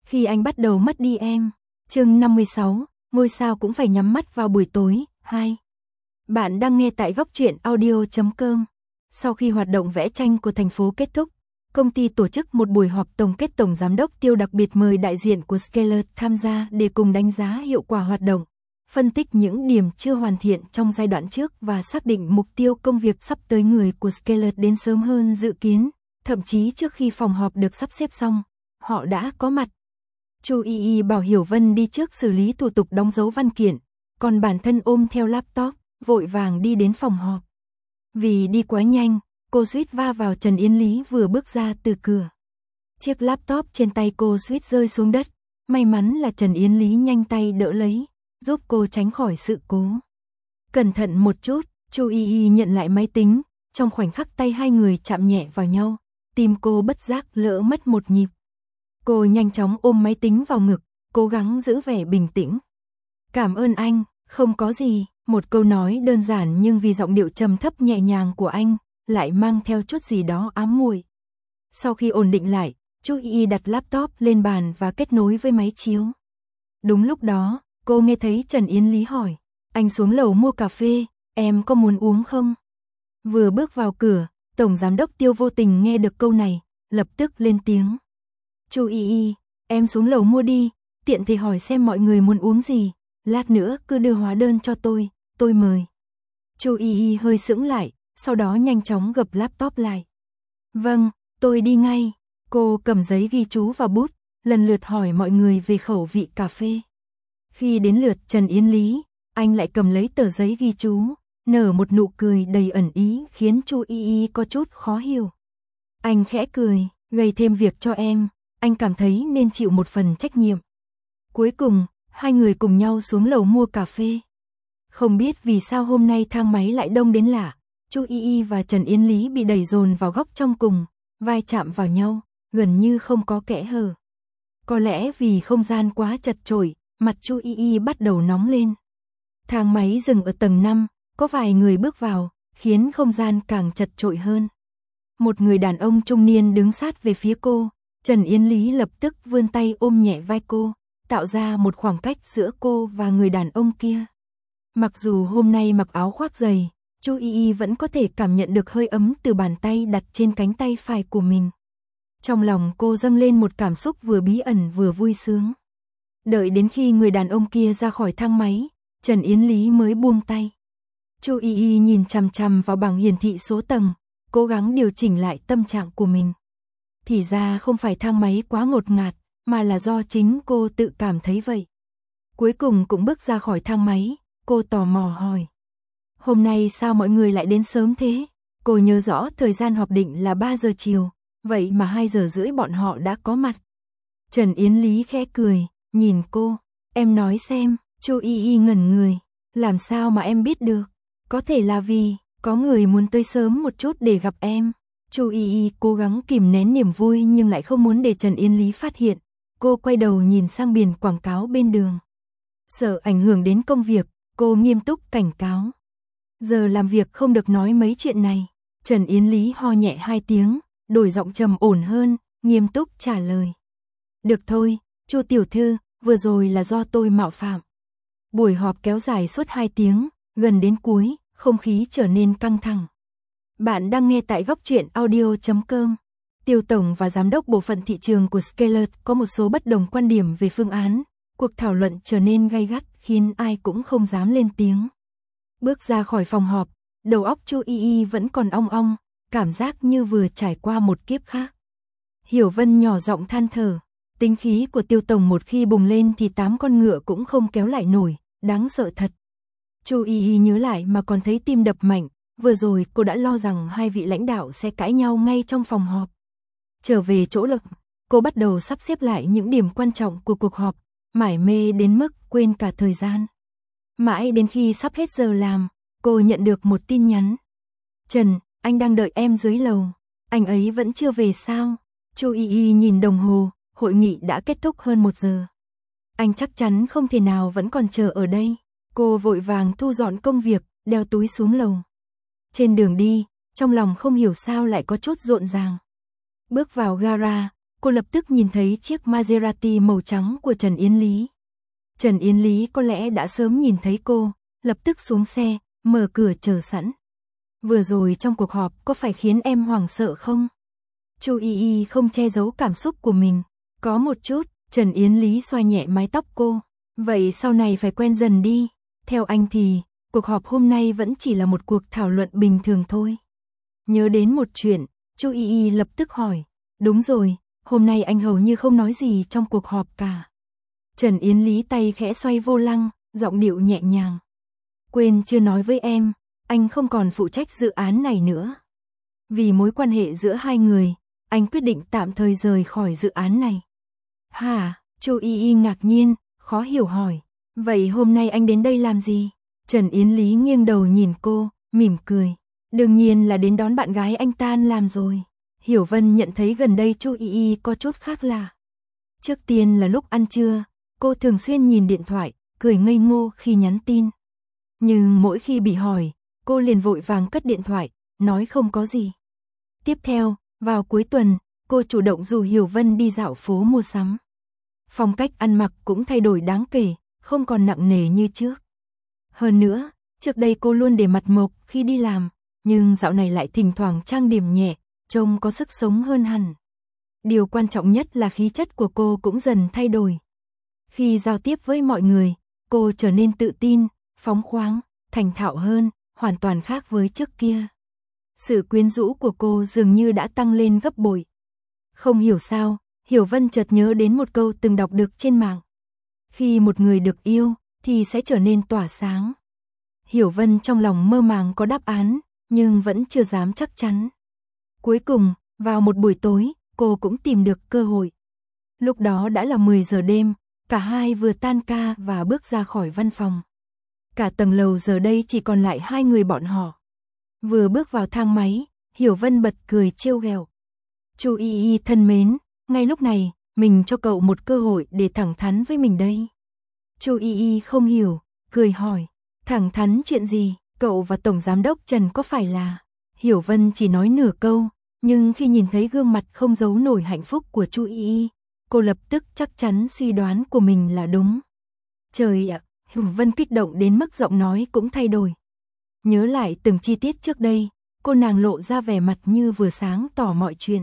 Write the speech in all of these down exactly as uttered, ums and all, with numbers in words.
Khi anh bắt đầu mất đi em. Chương năm mươi sáu, ngôi sao cũng phải nhắm mắt vào buổi tối. hai. Bạn đang nghe tại góc truyện audio chấm com. Sau khi hoạt động vẽ tranh của thành phố kết thúc, công ty tổ chức một buổi họp tổng kết. Tổng giám đốc Tiêu đặc biệt mời đại diện của Skelet tham gia để cùng đánh giá hiệu quả hoạt động, phân tích những điểm chưa hoàn thiện trong giai đoạn trước và xác định mục tiêu công việc sắp tới. Người của Skelet đến sớm hơn dự kiến, thậm chí trước khi phòng họp được sắp xếp xong, họ đã có mặt. Chu Y Y bảo Hiểu Vân đi trước xử lý thủ tục đóng dấu văn kiện, còn bản thân ôm theo laptop, vội vàng đi đến phòng họp. Vì đi quá nhanh, cô suýt va vào Trần Yến Lý vừa bước ra từ cửa. Chiếc laptop trên tay cô suýt rơi xuống đất, may mắn là Trần Yến Lý nhanh tay đỡ lấy, giúp cô tránh khỏi sự cố. Cẩn thận một chút, Chu Y Y nhận lại máy tính, trong khoảnh khắc tay hai người chạm nhẹ vào nhau, tim cô bất giác lỡ mất một nhịp. Cô nhanh chóng ôm máy tính vào ngực, cố gắng giữ vẻ bình tĩnh. Cảm ơn anh, không có gì, một câu nói đơn giản nhưng vì giọng điệu trầm thấp nhẹ nhàng của anh, lại mang theo chút gì đó ám muội. Sau khi ổn định lại, Chu Y Y đặt laptop lên bàn và kết nối với máy chiếu. Đúng lúc đó, cô nghe thấy Trần Yến Lý hỏi, anh xuống lầu mua cà phê, em có muốn uống không? Vừa bước vào cửa, Tổng Giám đốc Tiêu vô tình nghe được câu này, lập tức lên tiếng. Chu Y Y, em xuống lầu mua đi, tiện thì hỏi xem mọi người muốn uống gì, lát nữa cứ đưa hóa đơn cho tôi, tôi mời. Chu Y Y hơi sững lại, sau đó nhanh chóng gập laptop lại. Vâng, tôi đi ngay. Cô cầm giấy ghi chú và bút, lần lượt hỏi mọi người về khẩu vị cà phê. Khi đến lượt Trần Yến Lý, anh lại cầm lấy tờ giấy ghi chú, nở một nụ cười đầy ẩn ý khiến Chu Y Y có chút khó hiểu. Anh khẽ cười, gây thêm việc cho em, anh cảm thấy nên chịu một phần trách nhiệm. Cuối cùng, hai người cùng nhau xuống lầu mua cà phê. Không biết vì sao hôm nay thang máy lại đông đến lạ, Chu Y Y và Trần Yến Lý bị đẩy dồn vào góc trong cùng, vai chạm vào nhau, gần như không có kẽ hở. Có lẽ vì không gian quá chật chội, mặt Chu Y Y bắt đầu nóng lên. Thang máy dừng ở tầng năm, có vài người bước vào, khiến không gian càng chật chội hơn. Một người đàn ông trung niên đứng sát về phía cô, Trần Yến Lý lập tức vươn tay ôm nhẹ vai cô, tạo ra một khoảng cách giữa cô và người đàn ông kia. Mặc dù hôm nay mặc áo khoác dày, Chu Y Y vẫn có thể cảm nhận được hơi ấm từ bàn tay đặt trên cánh tay phải của mình. Trong lòng cô dâng lên một cảm xúc vừa bí ẩn vừa vui sướng. Đợi đến khi người đàn ông kia ra khỏi thang máy, Trần Yến Lý mới buông tay. Chu Y Y nhìn chằm chằm vào bảng hiển thị số tầng, cố gắng điều chỉnh lại tâm trạng của mình. Thì ra không phải thang máy quá ngột ngạt, mà là do chính cô tự cảm thấy vậy. Cuối cùng cũng bước ra khỏi thang máy, cô tò mò hỏi. Hôm nay sao mọi người lại đến sớm thế? Cô nhớ rõ thời gian họp định là ba giờ chiều, vậy mà hai giờ rưỡi bọn họ đã có mặt. Trần Yến Lý khẽ cười, nhìn cô, em nói xem. Chu Y Y ngẩn người, làm sao mà em biết được? Có thể là vì có người muốn tới sớm một chút để gặp em. Chu Y Y cố gắng kìm nén niềm vui nhưng lại không muốn để Trần Yến Lý phát hiện. Cô quay đầu nhìn sang biển quảng cáo bên đường. Sợ ảnh hưởng đến công việc, cô nghiêm túc cảnh cáo. Giờ làm việc không được nói mấy chuyện này. Trần Yến Lý ho nhẹ hai tiếng, đổi giọng trầm ổn hơn, nghiêm túc trả lời. Được thôi, Chu tiểu thư, vừa rồi là do tôi mạo phạm. Buổi họp kéo dài suốt hai tiếng, gần đến cuối, không khí trở nên căng thẳng. Bạn đang nghe tại góc truyện audio chấm com. Tiêu tổng và giám đốc bộ phận thị trường của Skelet có một số bất đồng quan điểm về phương án. Cuộc thảo luận trở nên gay gắt khiến ai cũng không dám lên tiếng. Bước ra khỏi phòng họp, đầu óc Chu Y Y vẫn còn ong ong, cảm giác như vừa trải qua một kiếp khác. Hiểu Vân nhỏ giọng than thở, tính khí của Tiêu tổng một khi bùng lên thì tám con ngựa cũng không kéo lại nổi, đáng sợ thật. Chu Y Y nhớ lại mà còn thấy tim đập mạnh, vừa rồi cô đã lo rằng hai vị lãnh đạo sẽ cãi nhau ngay trong phòng họp. Trở về chỗ lập, cô bắt đầu sắp xếp lại những điểm quan trọng của cuộc họp, mải mê đến mức quên cả thời gian. Mãi đến khi sắp hết giờ làm, cô nhận được một tin nhắn. Trần, anh đang đợi em dưới lầu. Anh ấy vẫn chưa về sao? Chu Y Y nhìn đồng hồ, hội nghị đã kết thúc hơn một giờ. Anh chắc chắn không thể nào vẫn còn chờ ở đây. Cô vội vàng thu dọn công việc, đeo túi xuống lầu. Trên đường đi, trong lòng không hiểu sao lại có chút rộn ràng. Bước vào gara, cô cô lập tức nhìn thấy chiếc Maserati màu trắng của Trần Yến Lý. Trần Yến Lý có lẽ đã sớm nhìn thấy cô, lập tức xuống xe, mở cửa chờ sẵn. Vừa rồi trong cuộc họp có phải khiến em hoảng sợ không? Chu Y Y không che giấu cảm xúc của mình. Có một chút, Trần Yến Lý xoa nhẹ mái tóc cô. Vậy sau này phải quen dần đi. Theo anh thì, cuộc họp hôm nay vẫn chỉ là một cuộc thảo luận bình thường thôi. Nhớ đến một chuyện, Chu Y Y lập tức hỏi. Đúng rồi, hôm nay anh hầu như không nói gì trong cuộc họp cả. Trần Yến Lý tay khẽ xoay vô lăng, giọng điệu nhẹ nhàng. Quên chưa nói với em, anh không còn phụ trách dự án này nữa. Vì mối quan hệ giữa hai người, anh quyết định tạm thời rời khỏi dự án này. Hả? Chu Y Y ngạc nhiên, khó hiểu hỏi. Vậy hôm nay anh đến đây làm gì? Trần Yến Lý nghiêng đầu nhìn cô, mỉm cười. Đương nhiên là đến đón bạn gái anh tan làm rồi. Hiểu Vân nhận thấy gần đây Chu Y Y có chút khác lạ. Trước tiên là lúc ăn trưa, cô thường xuyên nhìn điện thoại, cười ngây ngô khi nhắn tin. Nhưng mỗi khi bị hỏi, cô liền vội vàng cất điện thoại, nói không có gì. Tiếp theo, vào cuối tuần, cô chủ động rủ Hiểu Vân đi dạo phố mua sắm. Phong cách ăn mặc cũng thay đổi đáng kể, không còn nặng nề như trước. Hơn nữa, trước đây cô luôn để mặt mộc khi đi làm, nhưng dạo này lại thỉnh thoảng trang điểm nhẹ, trông có sức sống hơn hẳn. Điều quan trọng nhất là khí chất của cô cũng dần thay đổi. Khi giao tiếp với mọi người, cô trở nên tự tin, phóng khoáng, thành thạo hơn, hoàn toàn khác với trước kia. Sự quyến rũ của cô dường như đã tăng lên gấp bội. Không hiểu sao, Hiểu Vân chợt nhớ đến một câu từng đọc được trên mạng. Khi một người được yêu, thì sẽ trở nên tỏa sáng. Hiểu Vân trong lòng mơ màng có đáp án, nhưng vẫn chưa dám chắc chắn. Cuối cùng, vào một buổi tối, cô cũng tìm được cơ hội. Lúc đó đã là mười giờ đêm, cả hai vừa tan ca và bước ra khỏi văn phòng. Cả tầng lầu giờ đây chỉ còn lại hai người bọn họ. Vừa bước vào thang máy, Hiểu Vân bật cười trêu ghẹo. Chu Y Y thân mến, ngay lúc này, mình cho cậu một cơ hội để thẳng thắn với mình đây. Chu Y Y không hiểu, cười hỏi, thẳng thắn chuyện gì, cậu và Tổng Giám đốc Trần có phải là... Hiểu Vân chỉ nói nửa câu, nhưng khi nhìn thấy gương mặt không giấu nổi hạnh phúc của Chu Y Y, cô lập tức chắc chắn suy đoán của mình là đúng. Trời ạ, Hiểu Vân kích động đến mức giọng nói cũng thay đổi. Nhớ lại từng chi tiết trước đây, cô nàng lộ ra vẻ mặt như vừa sáng tỏ mọi chuyện.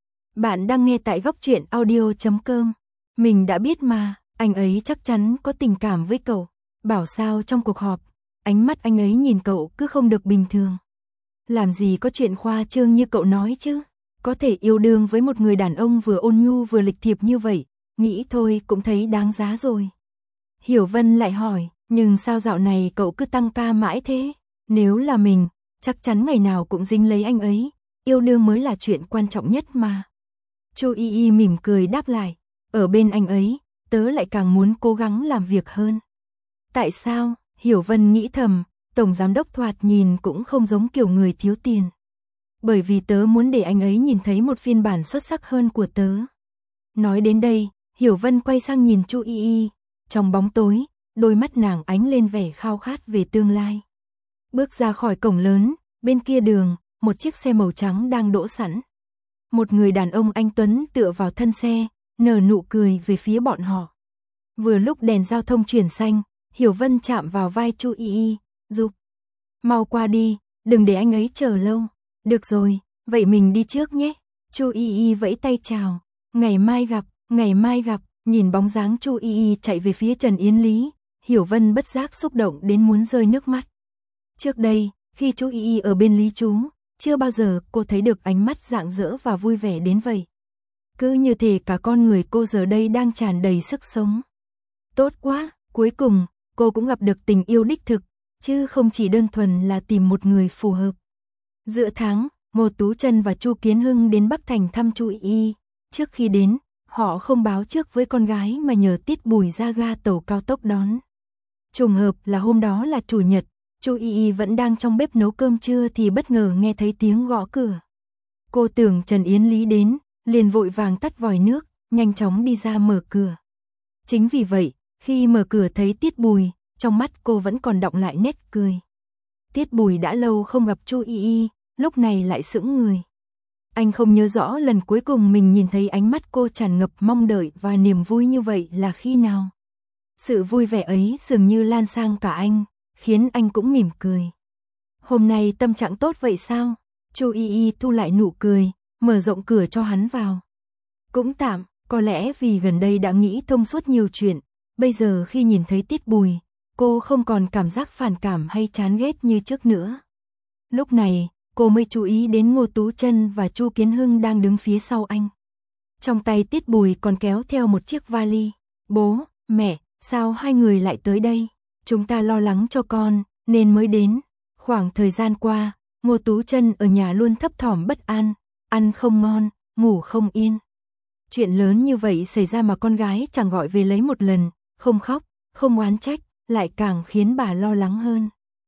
Bạn đang nghe tại góc truyện audio chấm com. Mình đã biết mà, anh ấy chắc chắn có tình cảm với cậu. Bảo sao trong cuộc họp, ánh mắt anh ấy nhìn cậu cứ không được bình thường. Làm gì có chuyện khoa trương như cậu nói chứ. Có thể yêu đương với một người đàn ông vừa ôn nhu vừa lịch thiệp như vậy, nghĩ thôi cũng thấy đáng giá rồi. Hiểu Vân lại hỏi, nhưng sao dạo này cậu cứ tăng ca mãi thế? Nếu là mình, chắc chắn ngày nào cũng dính lấy anh ấy, yêu đương mới là chuyện quan trọng nhất mà. Chu Y Y mỉm cười đáp lại, ở bên anh ấy, tớ lại càng muốn cố gắng làm việc hơn. Tại sao? Hiểu Vân nghĩ thầm, Tổng Giám đốc thoạt nhìn cũng không giống kiểu người thiếu tiền. Bởi vì tớ muốn để anh ấy nhìn thấy một phiên bản xuất sắc hơn của tớ. Nói đến đây, Hiểu Vân quay sang nhìn Chu Y Y, trong bóng tối, đôi mắt nàng ánh lên vẻ khao khát về tương lai. Bước ra khỏi cổng lớn, bên kia đường, một chiếc xe màu trắng đang đỗ sẵn. Một người đàn ông anh tuấn tựa vào thân xe, nở nụ cười về phía bọn họ. Vừa lúc đèn giao thông chuyển xanh, Hiểu Vân chạm vào vai Chu Y Y, giúp. Mau qua đi, đừng để anh ấy chờ lâu. Được rồi, vậy mình đi trước nhé. Chu Y Y vẫy tay chào. Ngày mai gặp, ngày mai gặp. Nhìn bóng dáng Chu Y Y chạy về phía Trần Yến Lý, Hiểu Vân bất giác xúc động đến muốn rơi nước mắt. Trước đây, khi Chu Y Y ở bên Lý Chú, chưa bao giờ cô thấy được ánh mắt rạng rỡ và vui vẻ đến vậy. Cứ như thể cả con người cô giờ đây đang tràn đầy sức sống. Tốt quá, cuối cùng, cô cũng gặp được tình yêu đích thực, chứ không chỉ đơn thuần là tìm một người phù hợp. Giữa tháng, Ngô Tú Trân và Chu Kiến Hưng đến Bắc Thành thăm Chu Y Y. Trước khi đến, họ không báo trước với con gái mà nhờ Tiết Bùi ra ga tàu cao tốc đón. Trùng hợp là hôm đó là chủ nhật, Chu Y Y vẫn đang trong bếp nấu cơm trưa thì bất ngờ nghe thấy tiếng gõ cửa. Cô tưởng Trần Yến Lý đến, liền vội vàng tắt vòi nước, nhanh chóng đi ra mở cửa. Chính vì vậy, khi mở cửa thấy Tiết Bùi, trong mắt cô vẫn còn đọng lại nét cười. Tiết Bùi đã lâu không gặp Chu Y Y, lúc này lại sững người. Anh không nhớ rõ lần cuối cùng mình nhìn thấy ánh mắt cô tràn ngập mong đợi và niềm vui như vậy là khi nào. Sự vui vẻ ấy dường như lan sang cả anh, khiến anh cũng mỉm cười. Hôm nay tâm trạng tốt vậy sao? Chu Y Y thu lại nụ cười, mở rộng cửa cho hắn vào. Cũng tạm, có lẽ vì gần đây đã nghĩ thông suốt nhiều chuyện, bây giờ khi nhìn thấy Tiết Bùi, cô không còn cảm giác phản cảm hay chán ghét như trước nữa. Lúc này, cô mới chú ý đến Ngô Tú Chân và Chu Kiến Hưng đang đứng phía sau anh. Trong tay Tiết Bùi còn kéo theo một chiếc vali. Bố, mẹ, sao hai người lại tới đây? Chúng ta lo lắng cho con, nên mới đến. Khoảng thời gian qua, Ngô Tú Chân ở nhà luôn thấp thỏm bất an, ăn không ngon, ngủ không yên. Chuyện lớn như vậy xảy ra mà con gái chẳng gọi về lấy một lần, không khóc, không oán trách, lại càng khiến bà lo lắng hơn.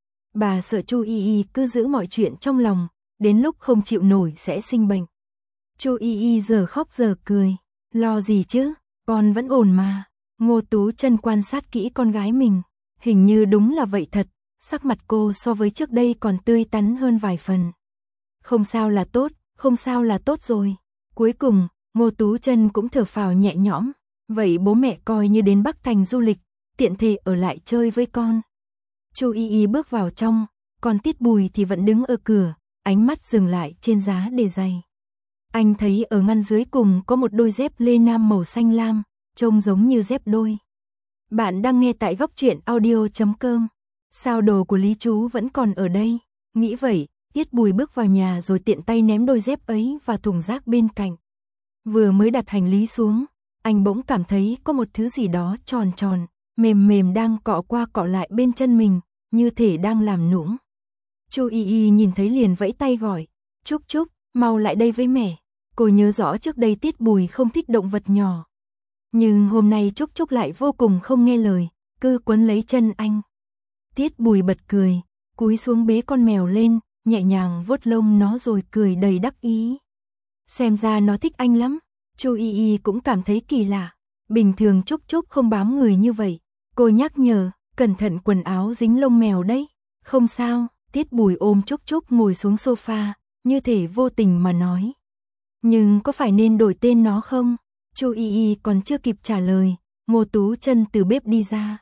Bà sợ Chu Y Y cứ giữ mọi chuyện trong lòng, đến lúc không chịu nổi sẽ sinh bệnh. Chu Y Y giờ khóc giờ cười, lo gì chứ, con vẫn ổn mà. Ngô Tú Chân quan sát kỹ con gái mình, hình như đúng là vậy thật, sắc mặt cô so với trước đây còn tươi tắn hơn vài phần. Không sao là tốt, không sao là tốt rồi. Cuối cùng, Ngô Tú Chân cũng thở phào nhẹ nhõm, vậy bố mẹ coi như đến Bắc Thành du lịch, tiện thể ở lại chơi với con. Chu Y Y bước vào trong, còn Tiết Bùi thì vẫn đứng ở cửa, ánh mắt dừng lại trên giá để giày. Anh thấy ở ngăn dưới cùng có một đôi dép lê nam màu xanh lam, trông giống như dép đôi. Bạn đang nghe tại góc truyện audio chấm com. Sao đồ của Lý chú vẫn còn ở đây? Nghĩ vậy, Tiết Bùi bước vào nhà rồi tiện tay ném đôi dép ấy vào thùng rác bên cạnh. Vừa mới đặt hành lý xuống, anh bỗng cảm thấy có một thứ gì đó tròn tròn, mềm mềm đang cọ qua cọ lại bên chân mình, như thể đang làm nũng. Chu Y Y nhìn thấy liền vẫy tay gọi, Trúc Trúc, mau lại đây với mẹ. Cô nhớ rõ trước đây Tiết Bùi không thích động vật nhỏ. Nhưng hôm nay Trúc Trúc lại vô cùng không nghe lời, cứ quấn lấy chân anh. Tiết Bùi bật cười, cúi xuống bế con mèo lên, nhẹ nhàng vuốt lông nó rồi cười đầy đắc ý. Xem ra nó thích anh lắm. Chu Y Y cũng cảm thấy kỳ lạ. Bình thường Trúc Trúc không bám người như vậy. Cô nhắc nhở, cẩn thận quần áo dính lông mèo đấy. Không sao, Tiết Bùi ôm Trúc Trúc ngồi xuống sofa, như thể vô tình mà nói. Nhưng có phải nên đổi tên nó không? Chu Y Y còn chưa kịp trả lời, Ngô Tú Chân từ bếp đi ra.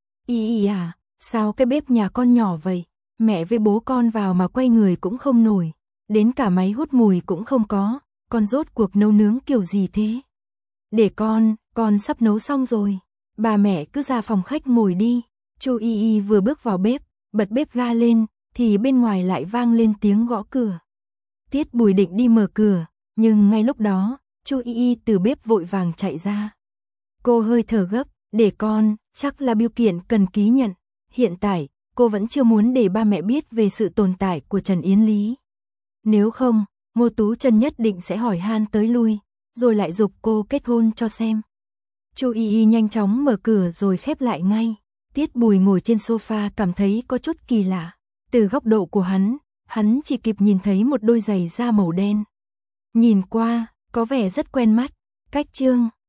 Y Y à, sao cái bếp nhà con nhỏ vậy? Mẹ với bố con vào mà quay người cũng không nổi. Đến cả máy hút mùi cũng không có. Con rốt cuộc nấu nướng kiểu gì thế? Để con, con sắp nấu xong rồi. Bà mẹ cứ ra phòng khách ngồi đi. Chu Y Y vừa bước vào bếp, bật bếp ga lên, thì bên ngoài lại vang lên tiếng gõ cửa. Tiết Bùi định đi mở cửa, nhưng ngay lúc đó, Chu Y Y từ bếp vội vàng chạy ra. Cô hơi thở gấp, để con, chắc là bưu kiện cần ký nhận. Hiện tại, cô vẫn chưa muốn để ba mẹ biết về sự tồn tại của Trần Yến Lý. Nếu không, Ngô Tú Chân nhất định sẽ hỏi han tới lui, rồi lại giục cô kết hôn cho xem. Chu Y Y nhanh chóng mở cửa rồi khép lại ngay. Tiết Bùi ngồi trên sofa cảm thấy có chút kỳ lạ. Từ góc độ của hắn, hắn chỉ kịp nhìn thấy một đôi giày da màu đen. Nhìn qua, có vẻ rất quen mắt. Cách chương